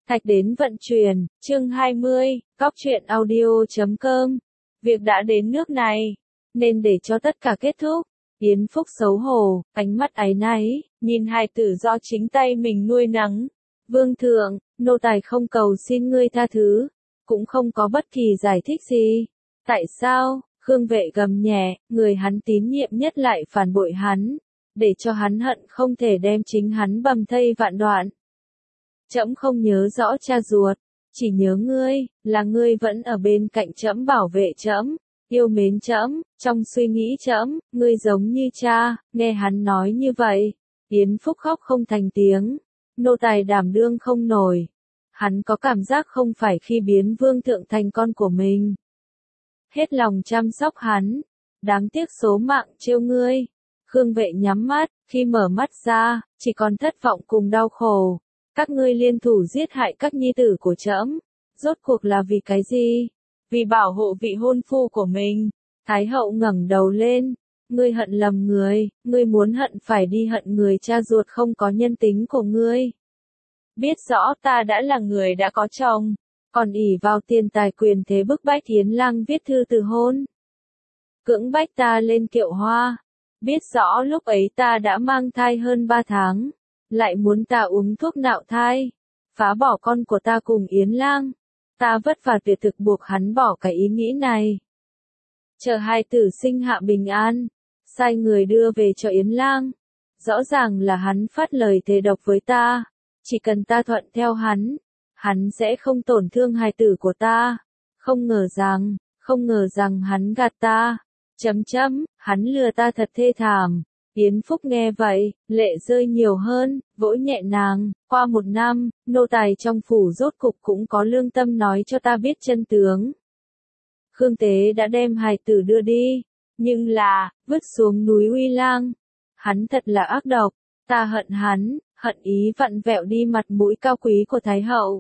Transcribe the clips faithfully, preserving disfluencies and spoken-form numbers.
Thạch đến vận chuyển, chương hai mươi, góc truyện audio chấm com. Việc đã đến nước này, nên để cho tất cả kết thúc. Yến Phúc xấu hổ, ánh mắt áy náy, nhìn hài tử do chính tay mình nuôi nấng. Vương thượng, nô tài không cầu xin ngươi tha thứ, cũng không có bất kỳ giải thích gì. Tại sao? Khương Vệ gầm nhẹ, người hắn tín nhiệm nhất lại phản bội hắn, để cho hắn hận không thể đem chính hắn bầm thây vạn đoạn. Trẫm không nhớ rõ cha ruột, chỉ nhớ ngươi, là ngươi vẫn ở bên cạnh trẫm bảo vệ trẫm, yêu mến trẫm, trong suy nghĩ trẫm, ngươi giống như cha. Nghe hắn nói như vậy, Yến Phúc khóc không thành tiếng, nô tài đảm đương không nổi. Hắn có cảm giác không phải khi biến vương thượng thành con của mình, hết lòng chăm sóc hắn, đáng tiếc số mạng trêu ngươi. Khương Vệ nhắm mắt, khi mở mắt ra, chỉ còn thất vọng cùng đau khổ. Các ngươi liên thủ giết hại các nhi tử của trẫm, rốt cuộc là vì cái gì? Vì bảo hộ vị hôn phu của mình. Thái hậu ngẩng đầu lên, ngươi hận lầm người, ngươi muốn hận phải đi hận người cha ruột không có nhân tính của ngươi. Biết rõ ta đã là người đã có chồng, còn ỷ vào tiền tài quyền thế bức bách Yến Lang viết thư từ hôn, cưỡng bách ta lên kiệu hoa. Biết rõ lúc ấy ta đã mang thai hơn ba tháng, lại muốn ta uống thuốc nạo thai, phá bỏ con của ta cùng Yến Lang. Ta vất vả tuyệt thực buộc hắn bỏ cái ý nghĩ này. Chờ hai tử sinh hạ bình an, sai người đưa về cho Yến Lang. Rõ ràng là hắn phát lời thề độc với ta, chỉ cần ta thuận theo hắn, hắn sẽ không tổn thương hài tử của ta. Không ngờ rằng, không ngờ rằng hắn gạt ta. Chấm chấm, hắn lừa ta thật thê thảm. Yến Phúc nghe vậy, lệ rơi nhiều hơn, vỗ nhẹ nàng. Qua một năm, nô tài trong phủ rốt cục cũng có lương tâm nói cho ta biết chân tướng. Khương Tế đã đem hài tử đưa đi, nhưng là, vứt xuống núi Uy Lang. Hắn thật là ác độc, ta hận hắn, hận ý vặn vẹo đi mặt mũi cao quý của Thái hậu.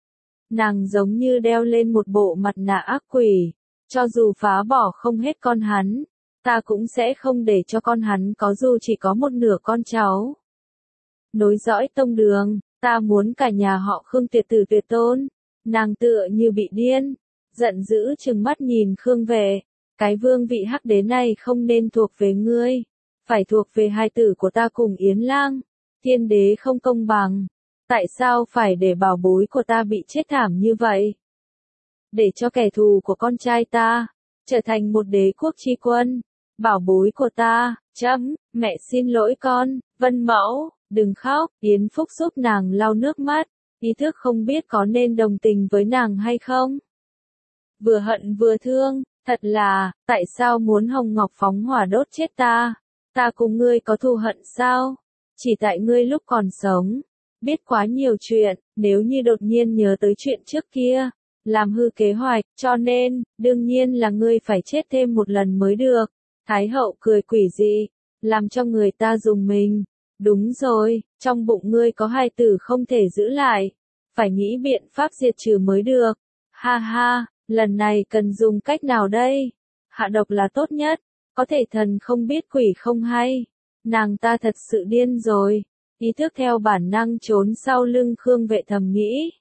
Nàng giống như đeo lên một bộ mặt nạ ác quỷ, cho dù phá bỏ không hết con hắn, ta cũng sẽ không để cho con hắn có dù chỉ có một nửa con cháu. Nối dõi tông đường, ta muốn cả nhà họ Khương tuyệt tử tuyệt tôn. Nàng tựa như bị điên, giận dữ trừng mắt nhìn Khương Vệ, cái vương vị hắc đế này không nên thuộc về ngươi, phải thuộc về hai tử của ta cùng Yến Lang. Thiên đế không công bằng, tại sao phải để bảo bối của ta bị chết thảm như vậy? Để cho kẻ thù của con trai ta trở thành một đế quốc tri quân, bảo bối của ta. Chấm, mẹ xin lỗi con. Vân mẫu, đừng khóc. Yến Phúc giúp nàng lau nước mắt, ý thức không biết có nên đồng tình với nàng hay không. Vừa hận vừa thương, thật là, tại sao muốn Hồng Ngọc phóng hỏa đốt chết ta? Ta cùng ngươi có thù hận sao? Chỉ tại ngươi lúc còn sống, biết quá nhiều chuyện, nếu như đột nhiên nhớ tới chuyện trước kia, làm hư kế hoạch, cho nên, đương nhiên là ngươi phải chết thêm một lần mới được. Thái hậu cười quỷ dị, làm cho người ta rùng mình. Đúng rồi, trong bụng ngươi có hài tử không thể giữ lại, phải nghĩ biện pháp diệt trừ mới được. Ha ha, lần này cần dùng cách nào đây? Hạ độc là tốt nhất, có thể thần không biết quỷ không hay. Nàng ta thật sự điên rồi. Ý thức theo bản năng trốn sau lưng Khương Vệ thầm nghĩ.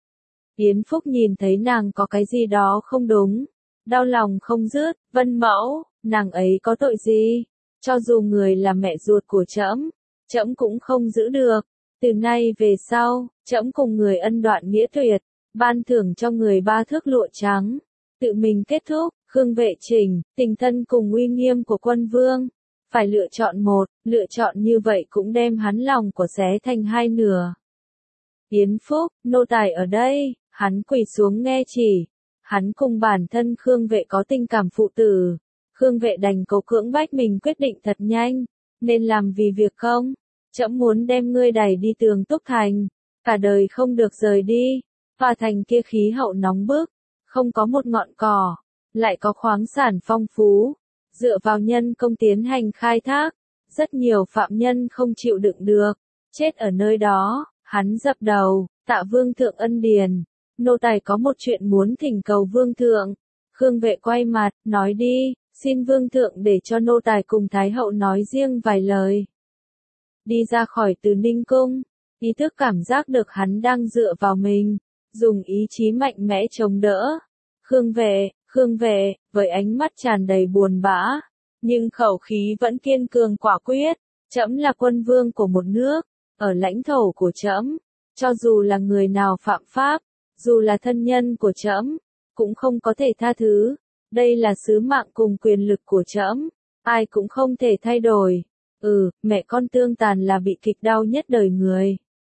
Yến Phúc nhìn thấy nàng có cái gì đó không đúng, đau lòng không dứt. Vân mẫu, nàng ấy có tội gì? Cho dù người là mẹ ruột của trẫm, trẫm cũng không giữ được. Từ nay về sau, trẫm cùng người ân đoạn nghĩa tuyệt, ban thưởng cho người ba thước lụa trắng. Tự mình kết thúc. Khương Vệ chỉnh, tình thân cùng uy nghiêm của quân vương, phải lựa chọn một, lựa chọn như vậy cũng đem hắn lòng của xé thành hai nửa. Yến Phúc, nô tài ở đây. Hắn quỳ xuống nghe chỉ. Hắn cùng bản thân Khương Vệ có tình cảm phụ tử. Khương Vệ đành cố cưỡng bách mình quyết định thật nhanh, nên làm vì việc không. Trẫm muốn đem ngươi đẩy đi Tường Túc Thành, cả đời không được rời đi. Và thành kia khí hậu nóng bức, không có một ngọn cỏ, lại có khoáng sản phong phú, dựa vào nhân công tiến hành khai thác, rất nhiều phạm nhân không chịu đựng được, chết ở nơi đó. Hắn dập đầu, tạ vương thượng ân điền, nô tài có một chuyện muốn thỉnh cầu vương thượng. Khương Vệ quay mặt, nói đi, xin vương thượng để cho nô tài cùng Thái hậu nói riêng vài lời. Đi ra khỏi Từ Ninh cung, ý thức cảm giác được hắn đang dựa vào mình, dùng ý chí mạnh mẽ chống đỡ. Khương Vệ, Khương Vệ, với ánh mắt tràn đầy buồn bã, nhưng khẩu khí vẫn kiên cường quả quyết, trẫm là quân vương của một nước, ở lãnh thổ của trẫm, cho dù là người nào phạm pháp, dù là thân nhân của trẫm, cũng không có thể tha thứ. Đây là sứ mạng cùng quyền lực của trẫm, ai cũng không thể thay đổi. Ừ, mẹ con tương tàn là bị kịch đau nhất đời người.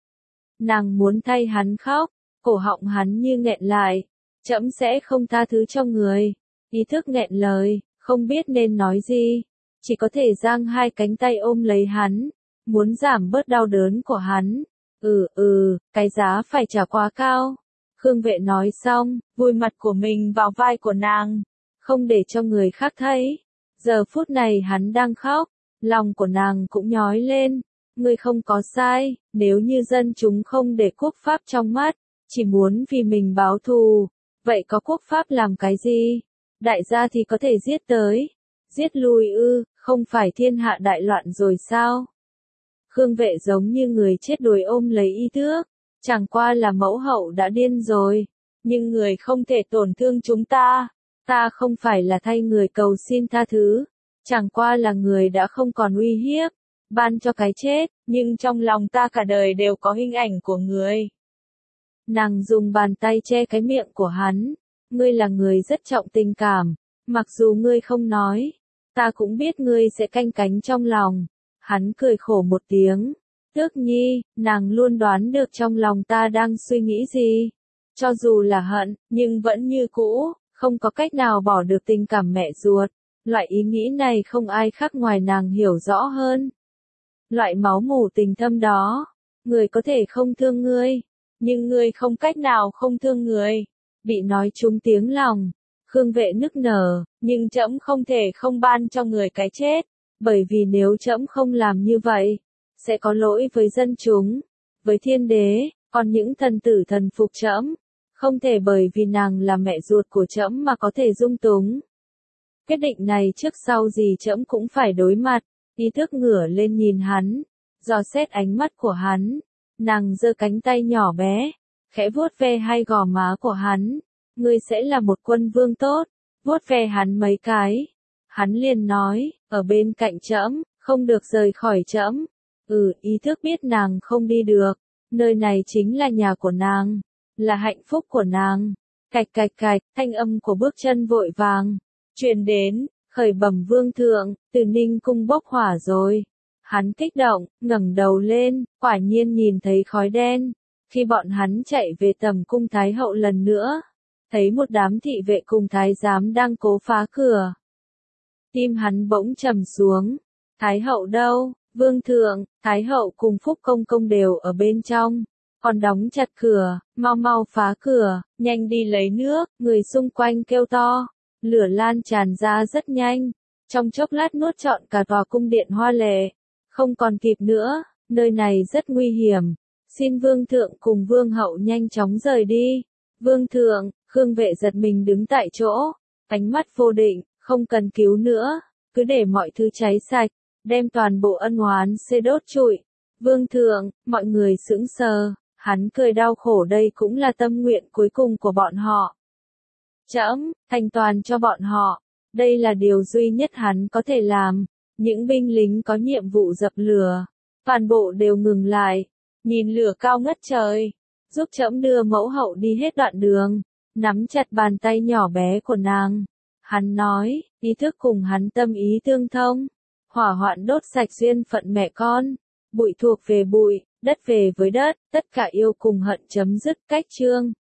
Nàng muốn thay hắn khóc, cổ họng hắn như nghẹn lại. Trẫm sẽ không tha thứ cho người. Ý thức nghẹn lời, không biết nên nói gì, chỉ có thể giang hai cánh tay ôm lấy hắn, muốn giảm bớt đau đớn của hắn. Ừ ừ, cái giá phải trả quá cao. Khương Vệ nói xong, vùi mặt của mình vào vai của nàng, không để cho người khác thấy. Giờ phút này hắn đang khóc, lòng của nàng cũng nhói lên. Ngươi không có sai, nếu như dân chúng không để quốc pháp trong mắt, chỉ muốn vì mình báo thù, vậy có quốc pháp làm cái gì? Đại gia thì có thể giết tới, giết lui ư, không phải thiên hạ đại loạn rồi sao? Khương Vệ giống như người chết đuối ôm lấy y tước, chẳng qua là mẫu hậu đã điên rồi, nhưng người không thể tổn thương chúng ta, ta không phải là thay người cầu xin tha thứ, chẳng qua là người đã không còn uy hiếp, ban cho cái chết, nhưng trong lòng ta cả đời đều có hình ảnh của người. Nàng dùng bàn tay che cái miệng của hắn, ngươi là người rất trọng tình cảm, mặc dù ngươi không nói, ta cũng biết ngươi sẽ canh cánh trong lòng. Hắn cười khổ một tiếng, Tước Nhi, nàng luôn đoán được trong lòng ta đang suy nghĩ gì. Cho dù là hận, nhưng vẫn như cũ, không có cách nào bỏ được tình cảm mẹ ruột. Loại ý nghĩ này không ai khác ngoài nàng hiểu rõ hơn. Loại máu mủ tình thâm đó, người có thể không thương ngươi, nhưng ngươi không cách nào không thương người. Bị nói trúng tiếng lòng, Khương Vệ nức nở, nhưng trẫm không thể không ban cho người cái chết, bởi vì nếu trẫm không làm như vậy, sẽ có lỗi với dân chúng, với thiên đế, còn những thần tử thần phục trẫm, không thể bởi vì nàng là mẹ ruột của trẫm mà có thể dung túng. Quyết định này trước sau gì trẫm cũng phải đối mặt. Ý thức ngửa lên nhìn hắn, dò xét ánh mắt của hắn, nàng giơ cánh tay nhỏ bé, khẽ vuốt ve hai gò má của hắn, ngươi sẽ là một quân vương tốt, vuốt ve hắn mấy cái. Hắn liền nói, ở bên cạnh trẫm, không được rời khỏi trẫm. Ừ, ý thức biết nàng không đi được, nơi này chính là nhà của nàng, là hạnh phúc của nàng. Cạch cạch cạch, thanh âm của bước chân vội vàng, truyền đến. Khởi bẩm vương thượng, từ Ninh cung bốc hỏa rồi. Hắn kích động, ngẩng đầu lên, quả nhiên nhìn thấy khói đen. Khi bọn hắn chạy về tầm cung thái hậu lần nữa, thấy một đám thị vệ cùng thái giám đang cố phá cửa. Tim hắn bỗng trầm xuống. Thái hậu đâu? Vương thượng, thái hậu cùng Phúc công công đều ở bên trong, còn đóng chặt cửa, mau mau phá cửa, nhanh đi lấy nước. Người xung quanh kêu to. Lửa lan tràn ra rất nhanh, trong chốc lát nuốt trọn cả tòa cung điện hoa lệ. Không còn kịp nữa, nơi này rất nguy hiểm. Xin vương thượng cùng vương hậu nhanh chóng rời đi. Vương thượng, Khương Vệ giật mình đứng tại chỗ, ánh mắt vô định, không cần cứu nữa, cứ để mọi thứ cháy sạch, đem toàn bộ ân oán xê đốt trụi. Vương thượng, mọi người sững sờ, hắn cười đau khổ, đây cũng là tâm nguyện cuối cùng của bọn họ. Trẫm, thành toàn cho bọn họ, đây là điều duy nhất hắn có thể làm. Những binh lính có nhiệm vụ dập lửa, toàn bộ đều ngừng lại, nhìn lửa cao ngất trời, giúp trẫm đưa mẫu hậu đi hết đoạn đường, nắm chặt bàn tay nhỏ bé của nàng. Hắn nói, ý thức cùng hắn tâm ý tương thông, hỏa hoạn đốt sạch duyên phận mẹ con, bụi thuộc về bụi, đất về với đất, tất cả yêu cùng hận chấm dứt. Cách chương